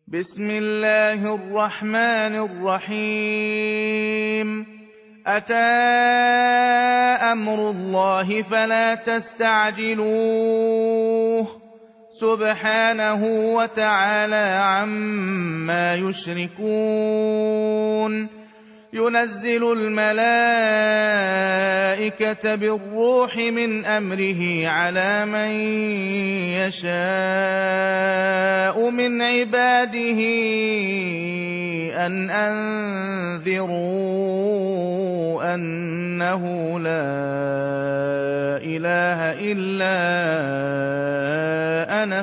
بسم الله الرحمن الرحيم أتى أمر الله فلا تستعجلوه سبحانه وتعالى عما يشركون ينزل الملائكة بالروح من أمره على من يشاء من عباده أن أنذروا أنه لا إله إلا أنا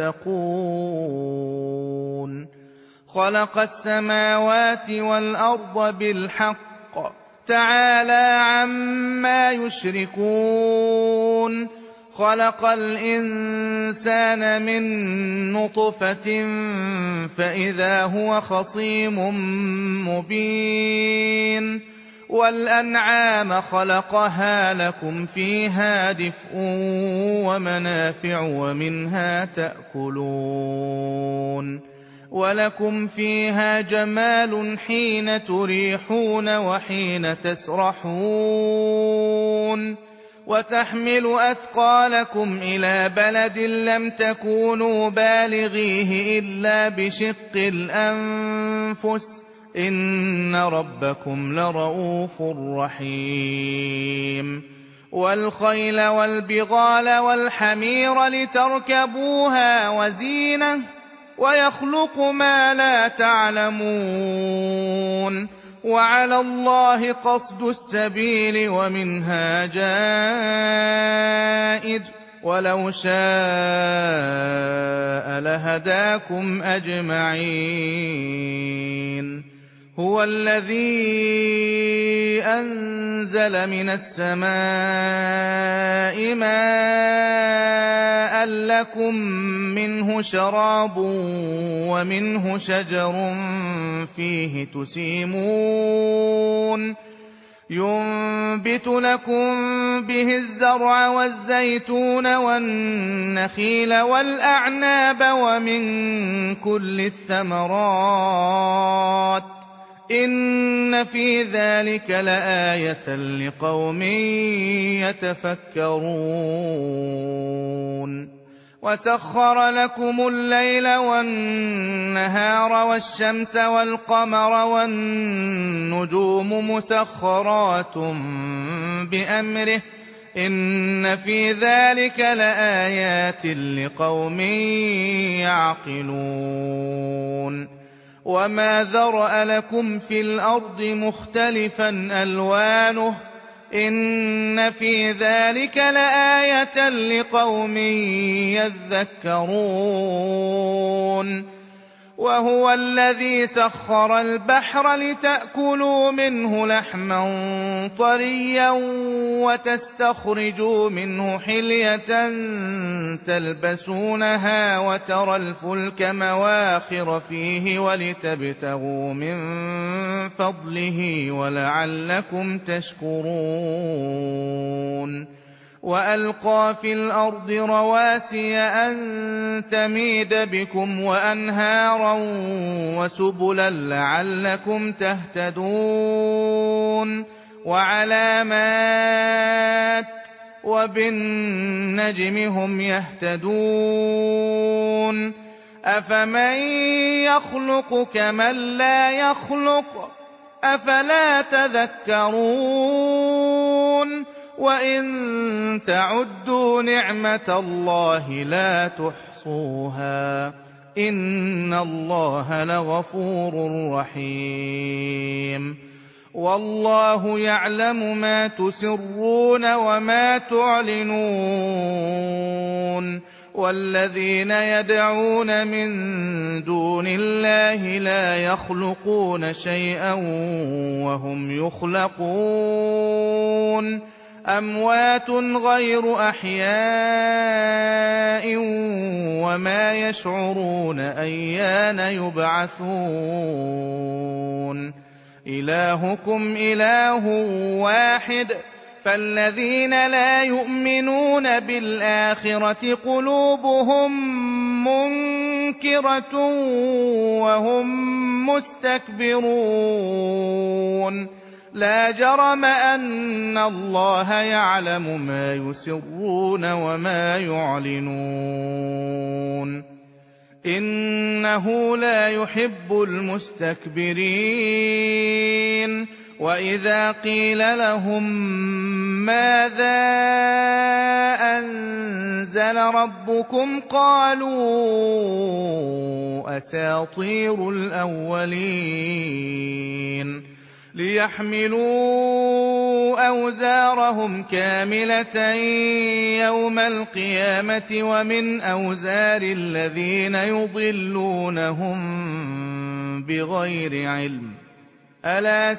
فاتقون خلق السماوات والأرض بالحق تعالى عما يشركون خلق الإنسان من نطفة فإذا هو خصيم مبين والأنعام خلقها لكم فيها دفء ومنافع ومنها تأكلون ولكم فيها جمال حين تريحون وحين تسرحون وتحمل أثقالكم إلى بلد لم تكونوا بالغيه إلا بشق الأنفس إن ربكم لرؤوف رحيم والخيل والبغال والحمير لتركبوها وزينة ويخلق ما لا تعلمون وعلى الله قصد السبيل ومنها جائر ولو شاء لهداكم أجمعين هو الذي أنزل من السماء ماء لكم منه شراب ومنه شجر فيه تسيمون ينبت لكم به الزرع والزيتون والنخيل والأعناب ومن كل الثمرات إن في ذلك لآية لقوم يتفكرون وسخر لكم الليل والنهار والشمس والقمر والنجوم مسخرات بأمره إن في ذلك لآيات لقوم يعقلون وما ذرأ لكم في الأرض مختلفا ألوانه إن في ذلك لآية لقوم يذكرون وهو الذي سخر البحر لتأكلوا منه لحما طريا وتستخرجوا منه حلية تلبسونها وترى الفلك مواخر فيه ولتبتغوا من فضله ولعلكم تشكرون وألقى في الأرض رواسي أن تميد بكم وأنهارا وسبلا لعلكم تهتدون وعلامات وبالنجم هم يهتدون أفمن يخلق كمن لا يخلق أفلا تذكرون وإن تعدوا نعمة الله لا تحصوها إن الله لغفور رحيم والله يعلم ما تسرون وما تعلنون والذين يدعون من دون الله لا يخلقون شيئا وهم يخلقون أموات غير أحياء وما يشعرون أيان يبعثون إلهكم إله واحد فالذين لا يؤمنون بالآخرة قلوبهم منكرة وهم مستكبرون لا جرم أن الله يعلم ما يسرون وما يعلنون إنه لا يحب المستكبرين وإذا قيل لهم ماذا أنزل ربكم قالوا أساطير الأولين ليحملوا أوزارهم كاملة يوم القيامة ومن أوزار الذين يضلونهم بغير علم ألا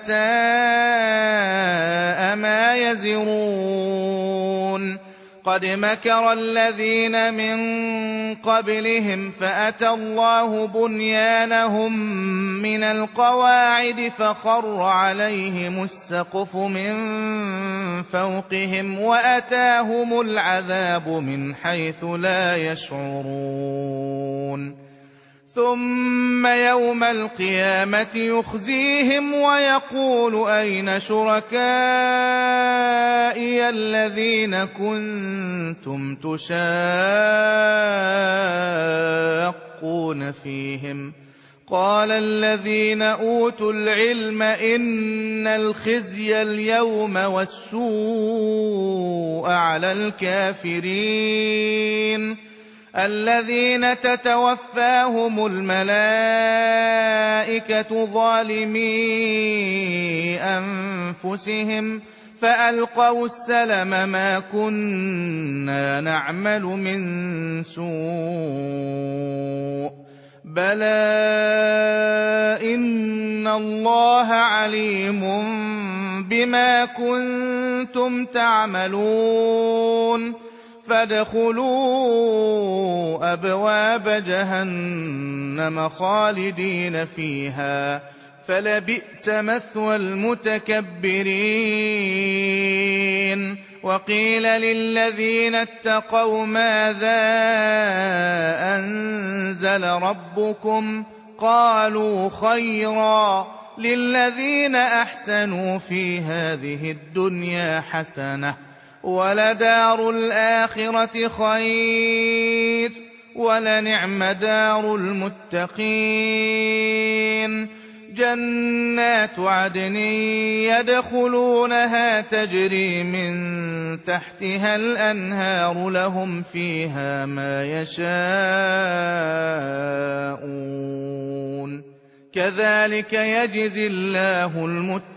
ساء ما يزرون قد مكر الذين من قبلهم فأتى الله بنيانهم من القواعد فخر عليهم السقف من فوقهم وأتاهم العذاب من حيث لا يشعرون ثم يوم القيامة يخزيهم ويقول أين شركائي الذين كنتم تشاقون فيهم قال الذين أوتوا العلم إن الخزي اليوم والسوء على الكافرين الذين تتوفاهم الملائكة ظالمي أنفسهم فألقوا السلم ما كنا نعمل من سوء بلى إن الله عليم بما كنتم تعملون فادخلوا أبواب جهنم خالدين فيها فلبئس مثوى المتكبرين وقيل للذين اتقوا ماذا أنزل ربكم قالوا خيرا للذين أحسنوا في هذه الدنيا حسنة ولدار الآخرة خير ولنعم دار المتقين جنات عدن يدخلونها تجري من تحتها الأنهار لهم فيها ما يشاءون كذلك يجزي الله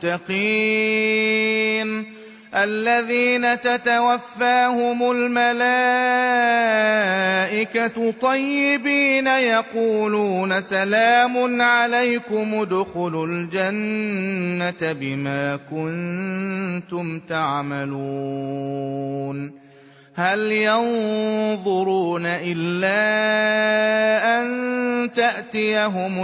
المتقين الذين تتوفاهم الملائكة طيبين يقولون سلام عليكم ادخلوا الجنة بما كنتم تعملون هل ينظرون إلا أن تأتيهم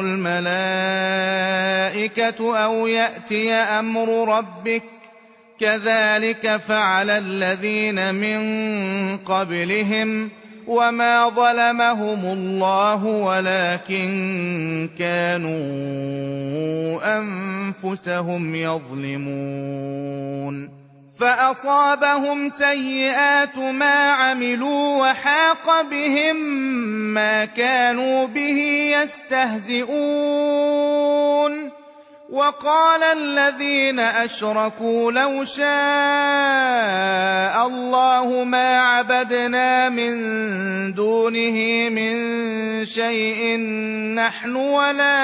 الملائكة أو يأتي أمر ربك كذلك فعل الذين من قبلهم وما ظلمهم الله ولكن كانوا أنفسهم يظلمون فأصابهم سيئات ما عملوا وحاق بهم ما كانوا به يستهزئون وقال الذين أشركوا لو شاء الله ما عبدنا من دونه من شيء نحن ولا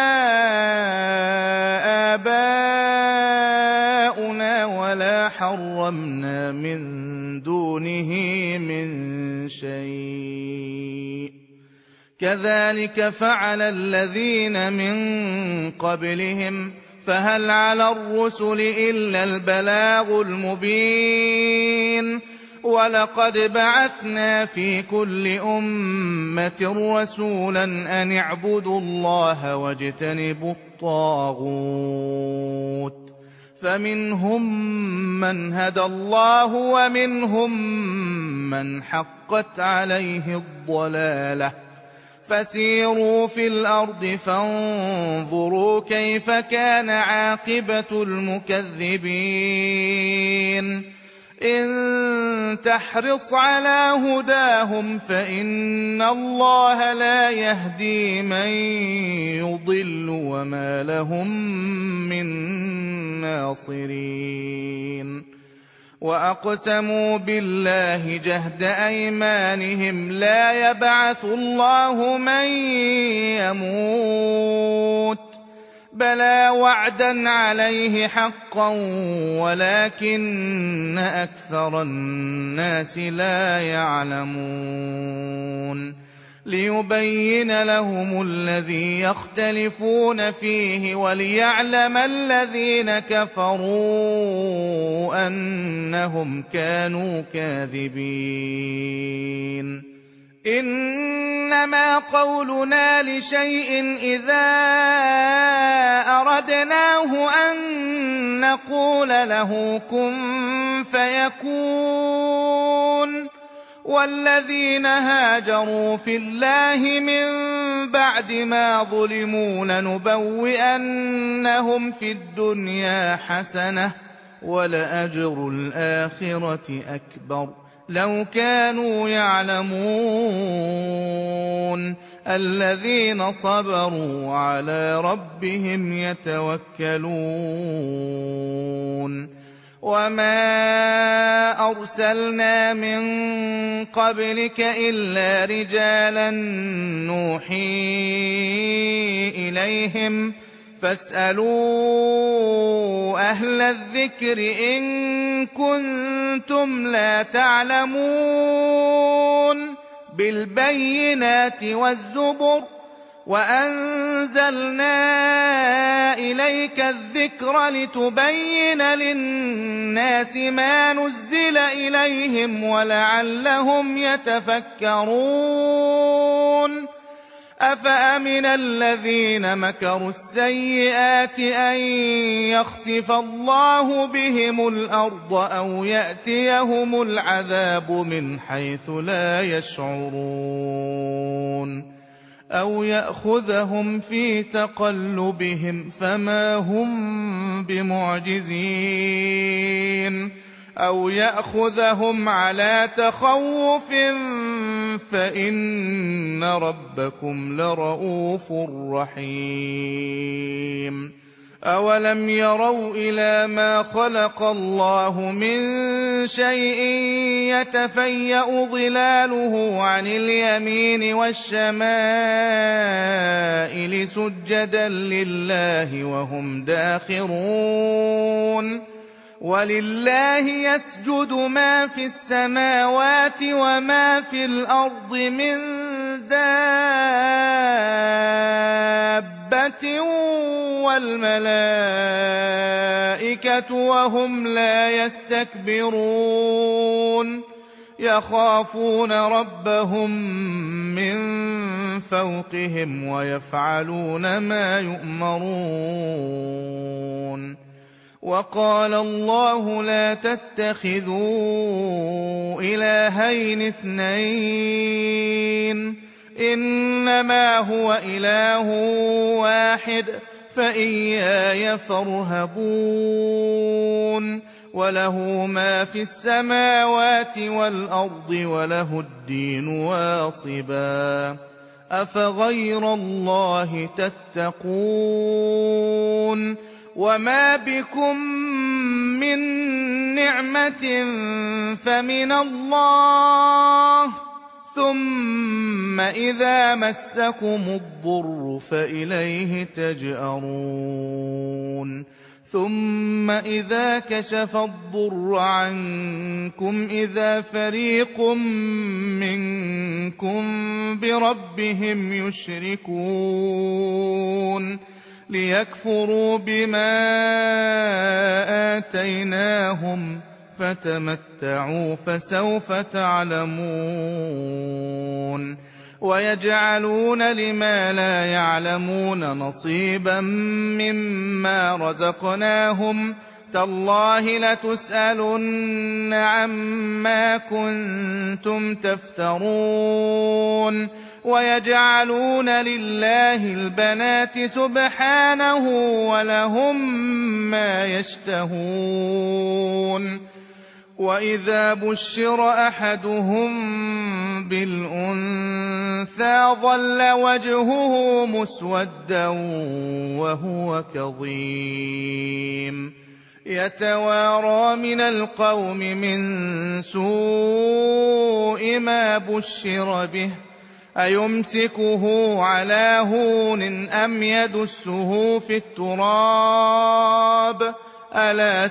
آباؤنا ولا حرمنا من دونه من شيء كذلك فعل الذين من قبلهم فهل على الرسل إلا البلاغ المبين ولقد بعثنا في كل أمة رسولا أن اعبدوا الله واجتنبوا الطاغوت فمنهم من هدى الله ومنهم من حقت عليه الضلالة فسيروا في الأرض فانظروا كيف كان عاقبة المكذبين إن تحرص على هداهم فإن الله لا يهدي من يضل وما لهم من ناصرين وأقسموا بالله جهد أيمانهم لا يبعث الله من يموت بلى وعدا عليه حقا ولكن أكثر الناس لا يعلمون ليبين لهم الذي يختلفون فيه وليعلم الذين كفروا أنهم كانوا كاذبين إنما قولنا لشيء إذا أردناه أن نقول له كن فيكون والذين هاجروا في الله من بعد ما ظلموا لنبوئنهم في الدنيا حسنة ولأجر الآخرة أكبر لو كانوا يعلمون الذين صبروا على ربهم يتوكلون وما أرسلنا من قبلك إلا رجالا نوحي إليهم فاسألوا أهل الذكر إن كنتم لا تعلمون بالبينات والزبر وأنزلنا إليك الذكر لتبين للناس ما نزل إليهم ولعلهم يتفكرون أفأمن الذين مكروا السيئات أن يخسف الله بهم الأرض أو يأتيهم العذاب من حيث لا يشعرون أو يأخذهم في تقلبهم فما هم بمعجزين أو يأخذهم على تخوف فإن ربكم لرؤوف رحيم أولم يروا إلى ما خلق الله من شيء يتفيأ ظلاله عن اليمين والشمائل سجدا لله وهم داخرون ولله يسجد ما في السماوات وما في الأرض من دابة والملائكة وهم لا يستكبرون يخافون ربهم من فوقهم ويفعلون ما يؤمرون وقال الله لا تتخذوا إلهين اثنين إنما هو إله واحد فإياي فارهبون وله ما في السماوات والأرض وله الدين واصبا أفغير الله تتقون وما بكم من نعمة فمن الله ثم إذا مسكم الضر فإليه تجأرون ثم إذا كشف الضر عنكم إذا فريق منكم بربهم يشركون ليكفروا بما آتيناهم فتمتعوا فسوف تعلمون ويجعلون لما لا يعلمون نصيبا مما رزقناهم تالله لتسألن عما كنتم تفترون ويجعلون لله البنات سبحانه ولهم ما يشتهون وإذا بشر أحدهم بالأنثى ظل وجهه مسودا وهو كظيم يتوارى من القوم من سوء ما بشر به أيمسكه على هون أم يدسه في التراب ألا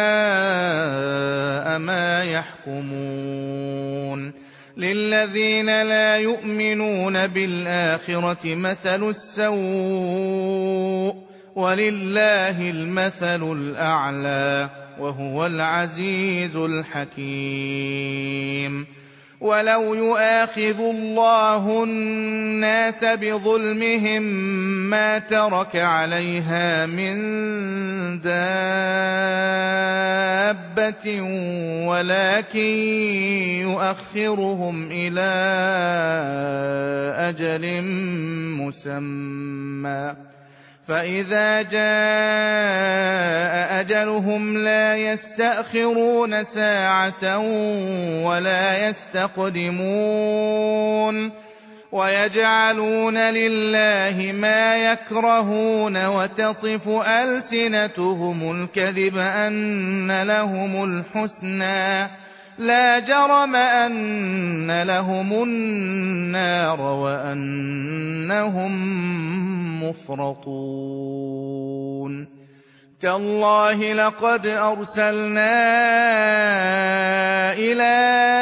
ساء ما يحكمون للذين لا يؤمنون بالآخرة مثل السوء ولله المثل الأعلى وهو العزيز الحكيم ولو يؤاخذ الله الناس بظلمهم ما ترك عليها من دابة ولكن يؤخرهم إلى أجل مسمى فإذا جاء أجلهم لا يستأخرون ساعة ولا يستقدمون ويجعلون لله ما يكرهون وتصف ألسنتهم الكذب أن لهم الحسنى لا جرم أن لهم النار وأنهم مفرطون تالله لقد أرسلنا إلى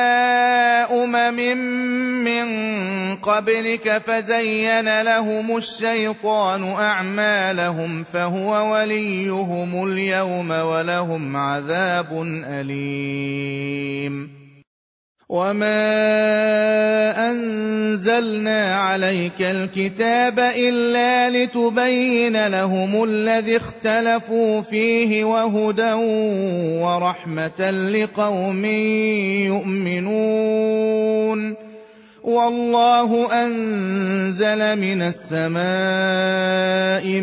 من قبلك فزين لهم الشيطان أعمالهم فهو وليهم اليوم ولهم عذاب أليم وما أنزلنا عليك الكتاب إلا لتبين لهم الذي اختلفوا فيه وهدى ورحمة لقوم يؤمنون والله أنزل من السماء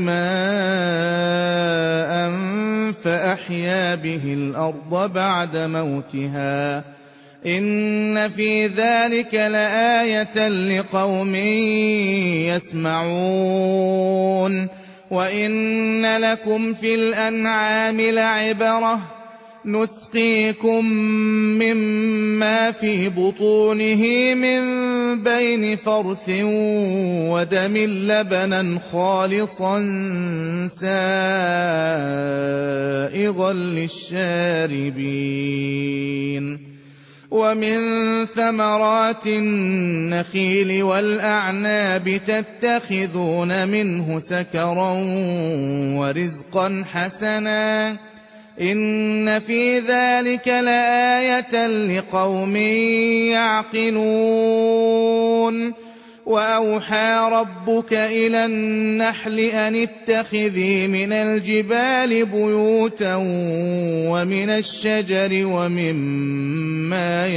ماء فأحيا به الأرض بعد موتها إن في ذلك لآية لقوم يسمعون وإن لكم في الأنعام لعبرة نسقيكم مما في بطونه من بين فرث ودم لبنا خالصا سائغا للشاربين ومن ثمرات النخيل والأعناب تتخذون منه سكرا ورزقا حسنا إن في ذلك لآية لقوم يعقلون وأوحى ربك إلى النحل أن اتخذي من الجبال بيوتا ومن الشجر ومما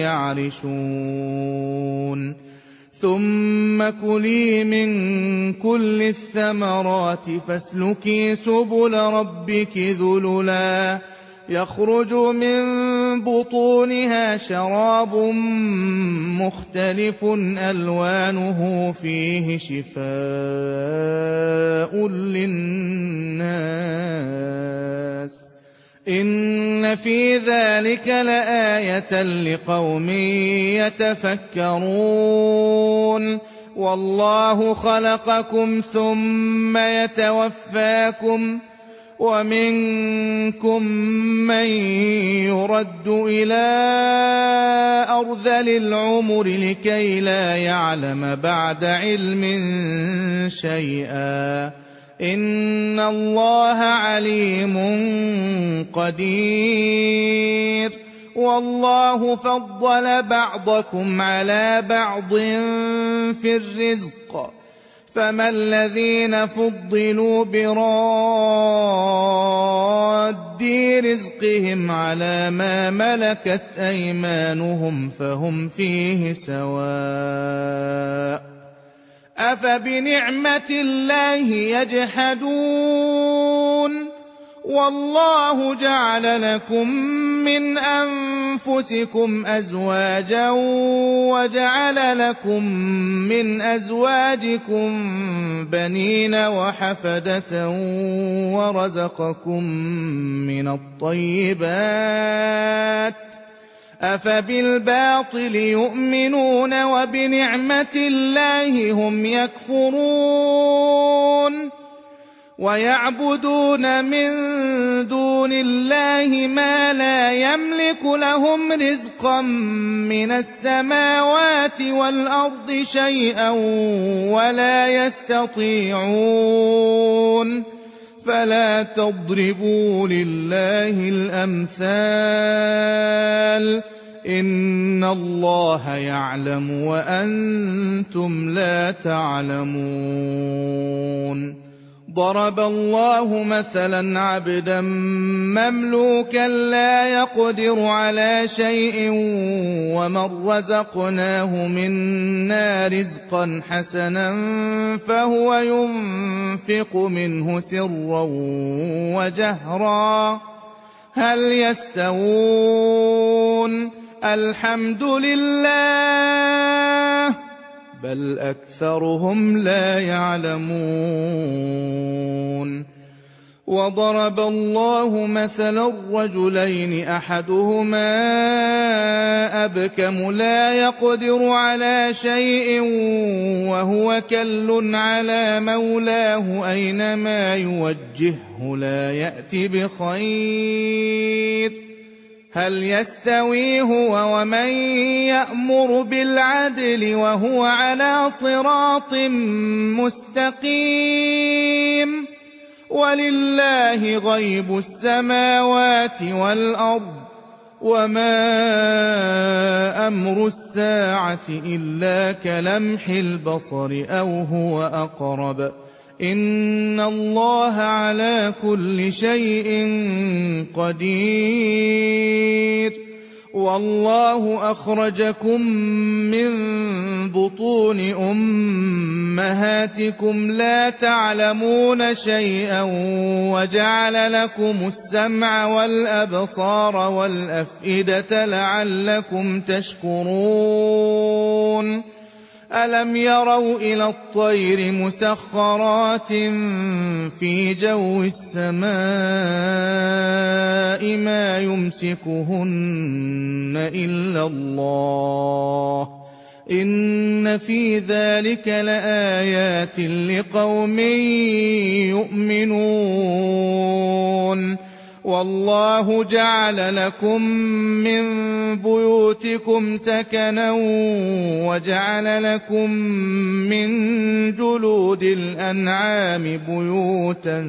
يعرشون ثم كلي من كل الثمرات فاسلكي سبل ربك ذللا يخرج من بطونها شراب مختلف ألوانه فيه شفاء للناس إن في ذلك لآية لقوم يتفكرون والله خلقكم ثم يتوفاكم ومنكم من يرد إلى أرذل العمر لكي لا يعلم بعد علم شيئا إن الله عليم قدير والله فضل بعضكم على بعض في الرزق فما الذين فضلوا براد رزقهم على ما ملكت أيمانهم فهم فيه سواء أفبنعمة الله يجحدون والله جعل لكم من أنفسكم أزواجا وجعل لكم من أزواجكم بنين وحفدة ورزقكم من الطيبات أفبالباطل يؤمنون وبنعمة الله هم يكفرون ويعبدون من دون الله ما لا يملك لهم رزقا من السماوات والأرض شيئا ولا يستطيعون فلا تضربوا لله الأمثال إن الله يعلم وأنتم لا تعلمون ضرب الله مثلا عبدا مملوكا لا يقدر على شيء ومن رزقناه منا رزقا حسنا فهو ينفق منه سرا وجهرا هل يستوون الحمد لله بل أكثرهم لا يعلمون وضرب الله مثلا رجلين أحدهما أبكم لا يقدر على شيء وهو كل على مولاه أينما يوجهه لا يأتي بخير هل يستوي هو ومن يأمر بالعدل وهو على صراط مستقيم ولله غيب السماوات والأرض وما أمر الساعة إلا كلمح البصر أو هو أقرب إن الله على كل شيء قدير والله أخرجكم من بطون أمهاتكم لا تعلمون شيئا وجعل لكم السمع والأبصار والأفئدة لعلكم تشكرون ألم يروا إلى الطير مسخرات في جو السماء ما يمسكهن إلا الله إن في ذلك لآيات لقوم يؤمنون والله جعل لكم من بيوتكم سكنا وجعل لكم من جلود الأنعام بيوتا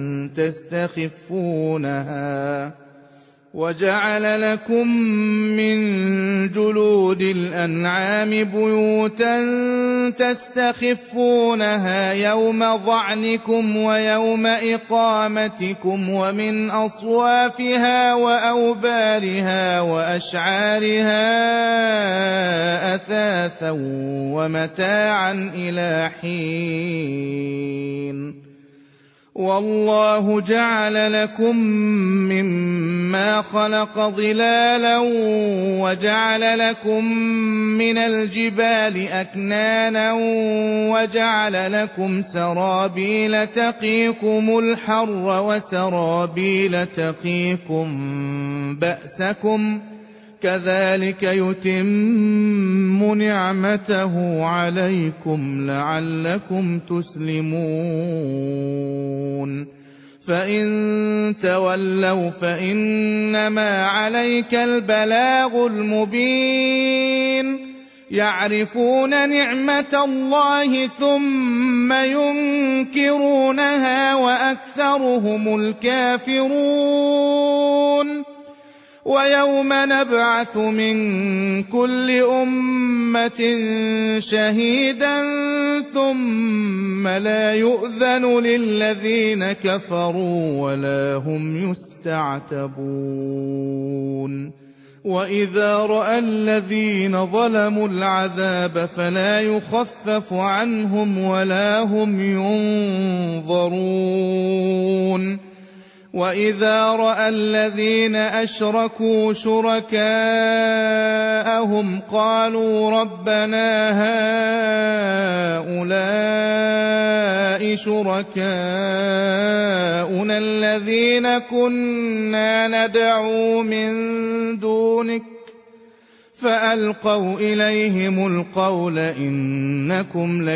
تستخفونها يوم ظعنكم ويوم إقامتكم ومن أصوافها وأوبارها وأشعارها أثاثا ومتاعا إلى حين والله جعل لكم مما خلق ظلالا وجعل لكم من الجبال أكنانا وجعل لكم سرابيل تقيكم الحر وسرابيل تقيكم بأسكم كذلك يتم نعمته عليكم لعلكم تسلمون فإن تولوا فإنما عليك البلاغ المبين يعرفون نعمة الله ثم ينكرونها وأكثرهم الكافرون ويوم نبعث من كل أمة شهيدا ثم لا يؤذن للذين كفروا ولا هم يستعتبون وإذا رأى الذين ظلموا العذاب فلا يخفف عنهم ولا هم ينظرون وإذا رأى الذين أشركوا شركاءهم قالوا ربنا هؤلاء شركاؤنا الذين كنا ندعو من دونك فألقوا إليهم القول إنكم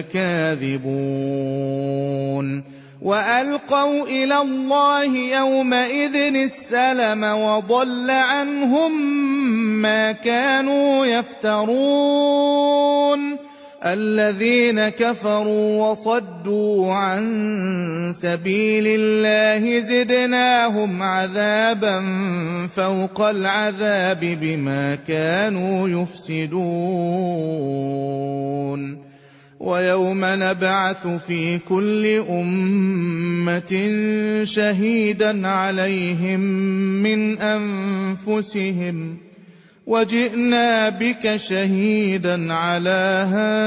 لكاذبون وألقوا إلى الله يومئذ السلم وضل عنهم ما كانوا يفترون الذين كفروا وصدوا عن سبيل الله زدناهم عذابا فوق العذاب بما كانوا يفسدون ويوم نبعث في كل أمة شهيدا عليهم من أنفسهم وجئنا بك شهيدا على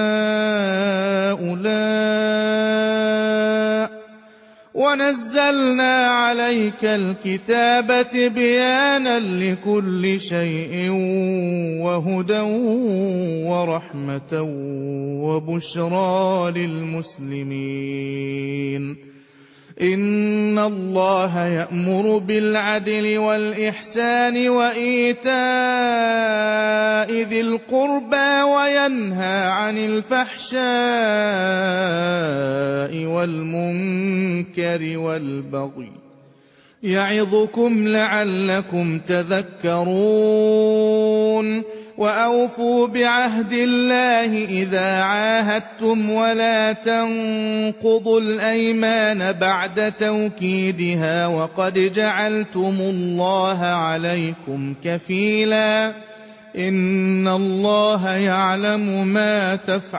هؤلاء ونزلنا عليك الكتاب تبيانا لكل شيء وهدى ورحمة وبشرى للمسلمين إن الله يأمر بالعدل والإحسان وإيتاء ذي القربى وينهى عن الفحشاء والمنكر والبغي يعظكم لعلكم تذكرون وأوفوا بعهد الله إذا عاهدتم ولا تنقضوا الأيمان بعد توكيدها وقد جعلتم الله عليكم كفيلا إن الله يعلم ما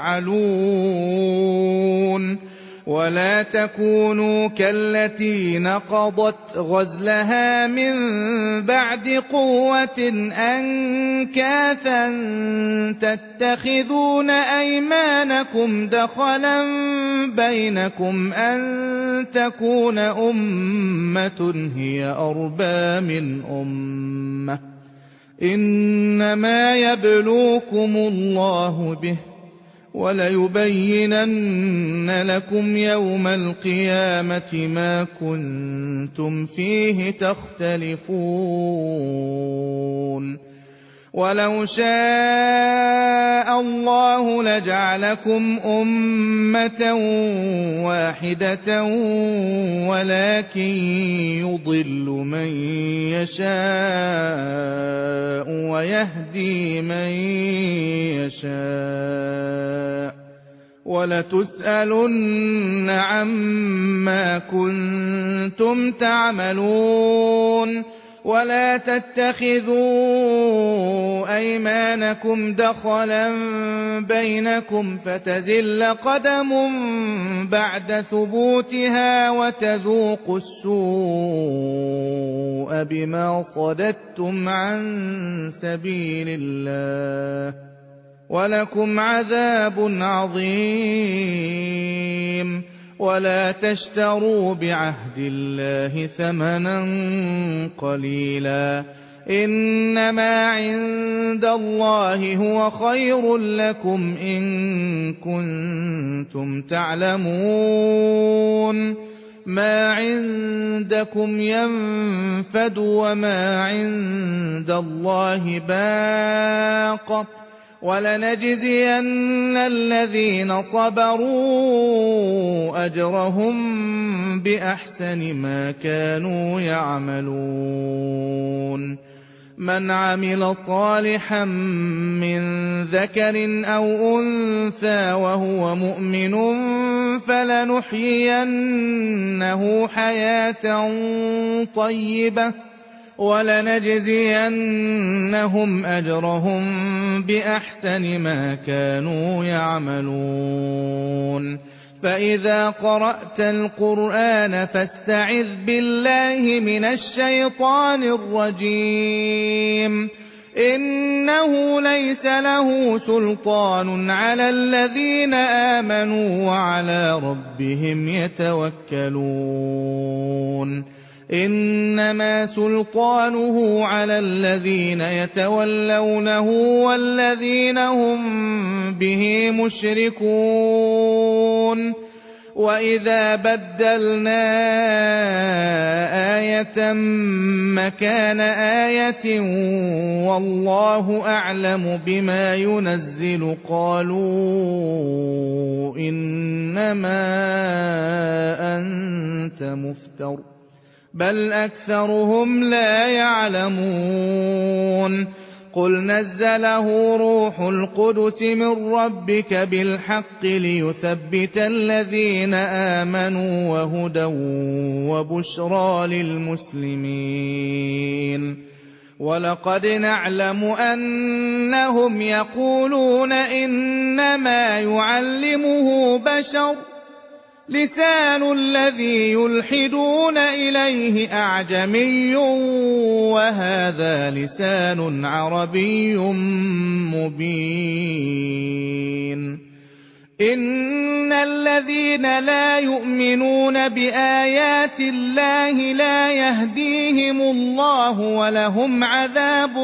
تفعلون ولا تكونوا كالتي نقضت غزلها من بعد قوة أنكاثا تتخذون أيمانكم دخلا بينكم أن تكون أمة هي أربى من أمة إنما يبلوكم الله به وليبينن لكم يوم القيامة ما كنتم فيه تختلفون ولو شاء الله لجعلكم أمة واحدة ولكن يضل من يشاء ويهدي من يشاء ولتسألن عما كنتم تعملون ولا تتخذوا أيمانكم دخلا بينكم فتزل قدم بعد ثبوتها وتذوقوا السوء بما صددتم عن سبيل الله ولكم عذاب عظيم ولا تشتروا بعهد الله ثمنا قليلا إنما عند الله هو خير لكم إن كنتم تعلمون ما عندكم ينفد وما عند الله باق ولنجزين الذين صبروا أجرهم بأحسن ما كانوا يعملون من عمل صالحا من ذكر أو أنثى وهو مؤمن فلنحيينه حياة طيبة ولنجزينهم أجرهم بأحسن ما كانوا يعملون فإذا قرأت القرآن فاستعذ بالله من الشيطان الرجيم إنه ليس له سلطان على الذين آمنوا وعلى ربهم يتوكلون إنما سلطانه على الذين يتولونه والذين هم به مشركون وإذا بدلنا آية مكان آية والله أعلم بما ينزل قالوا إنما أنت مفتر بل أكثرهم لا يعلمون قل نزله روح القدس من ربك بالحق ليثبت الذين آمنوا وهدى وبشرى للمسلمين ولقد نعلم أنهم يقولون إنما يعلمه بشر لسان الذي يلحدون إليه أعجمي وهذا لسان عربي مبين إن الذين لا يؤمنون بآيات الله لا يهديهم الله ولهم عذاب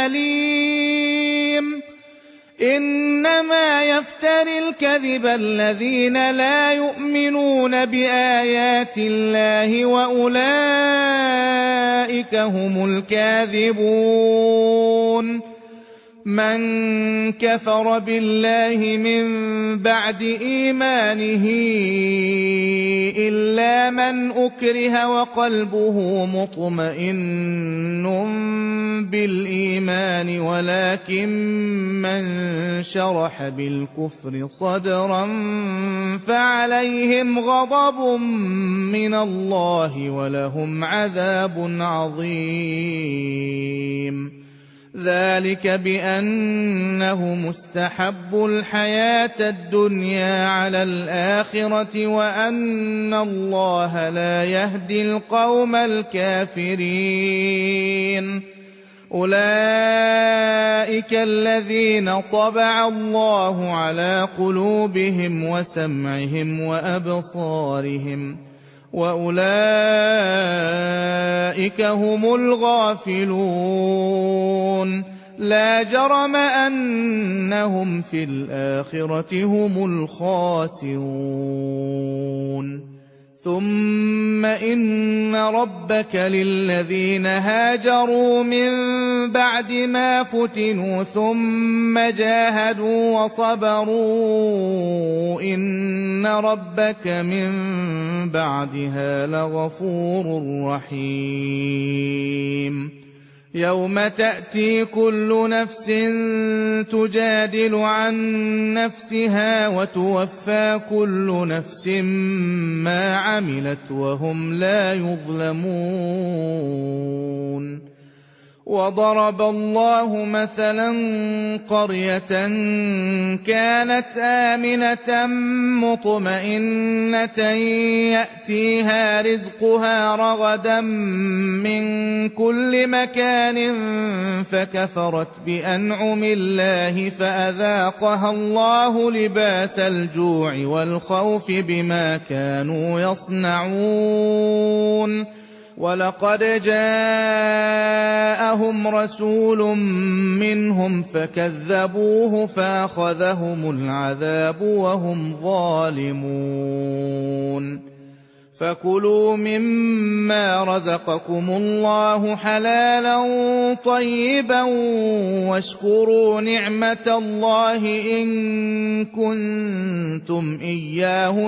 أليم إنما يفتري الكذب الذين لا يؤمنون بآيات الله وأولئك هم الكاذبون من كفر بالله من بعد إيمانه إلا من أكره وقلبه مطمئن بالإيمان ولكن من شرح بالكفر صدرا فعليهم غضب من الله ولهم عذاب عظيم ذلك بأنه مستحب الحياة الدنيا على الآخرة وأن الله لا يهدي القوم الكافرين أولئك الذين طبع الله على قلوبهم وسمعهم وأبصارهم وأولئك هم الغافلون لا جرم أنهم في الآخرة هم الخاسرون ثم إن ربك للذين هاجروا من بعد ما فتنوا ثم جاهدوا وصبروا إن ربك من بعدها لغفور رحيم يوم تأتي كل نفس تجادل عن نفسها وتوفى كل نفس ما عملت وهم لا يظلمون وضرب الله مثلا قرية كانت آمنة مطمئنة يأتيها رزقها رغدا من كل مكان فكفرت بأنعم الله فأذاقها الله لباس الجوع والخوف بما كانوا يصنعون ولقد جاءهم رسول منهم فكذبوه فأخذهم العذاب وهم ظالمون فكلوا مما رزقكم الله حلالا طيبا واشكروا نعمة الله إن كنتم إياه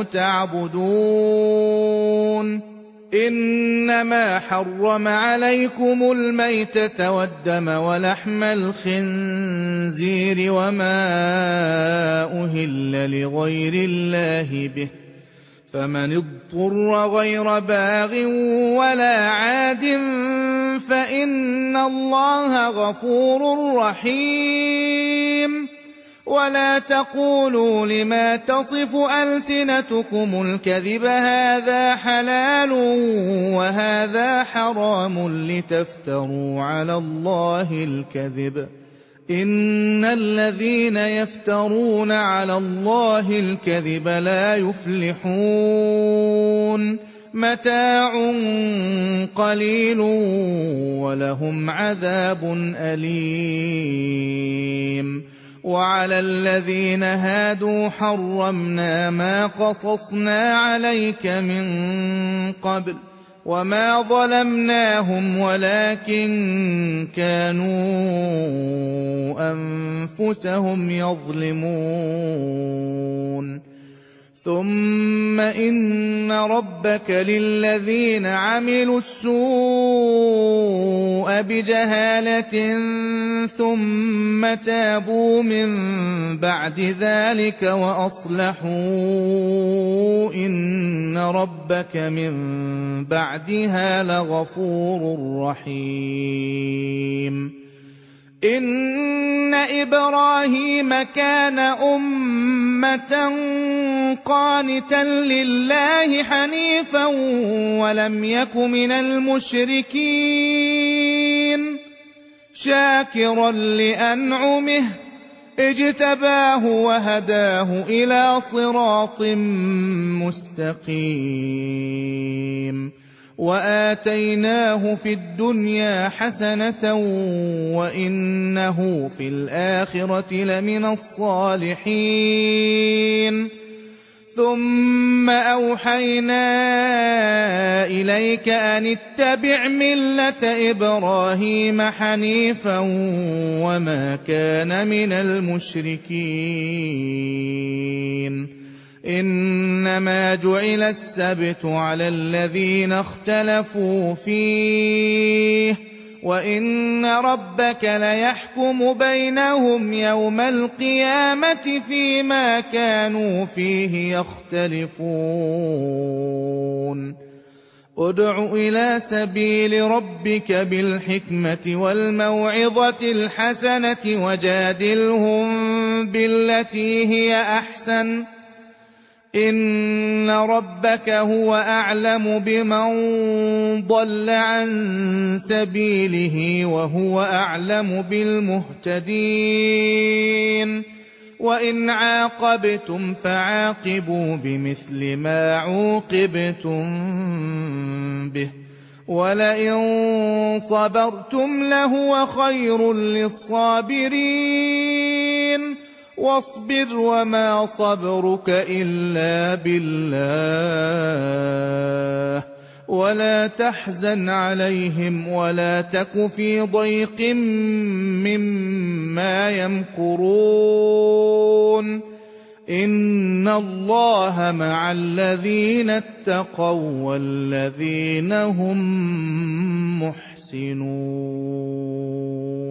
تعبدون إنما حرم عليكم الميتة والدم ولحم الخنزير وما أهل لغير الله به فمن اضطر غير باغ ولا عاد فإن الله غفور رحيم ولا تقولوا لما تصف ألسنتكم الكذب هذا حلال وهذا حرام لتفتروا على الله الكذب إن الذين يفترون على الله الكذب لا يفلحون متاع قليل ولهم عذاب أليم وعلى الذين هادوا حرمنا ما قصصنا عليك من قبل وما ظلمناهم ولكن كانوا أنفسهم يظلمون ثم إن ربك للذين عملوا السوء بجهالة ثم تابوا من بعد ذلك وأصلحوا إن ربك من بعدها لغفور رحيم إن إبراهيم كان أمة قانتا لله حنيفا ولم يك من المشركين شاكرا لأنعمه اجتباه وهداه إلى صراط مستقيم وآتيناه في الدنيا حسنة وإنه في الآخرة لمن الصالحين ثم أوحينا إليك أن اتبع ملة إبراهيم حنيفا وما كان من المشركين إنما جعل السبت على الذين اختلفوا فيه وإن ربك ليحكم بينهم يوم القيامة فيما كانوا فيه يختلفون ادع إلى سبيل ربك بالحكمة والموعظة الحسنة وجادلهم بالتي هي أحسن إن ربك هو أعلم بمن ضل عن سبيله وهو أعلم بالمهتدين وإن عاقبتم فعاقبوا بمثل ما عوقبتم به ولئن صبرتم لهو خير للصابرين واصبر وما صبرك إلا بالله ولا تحزن عليهم ولا تك في ضيق مما يمكرون إن الله مع الذين اتقوا والذين هم محسنون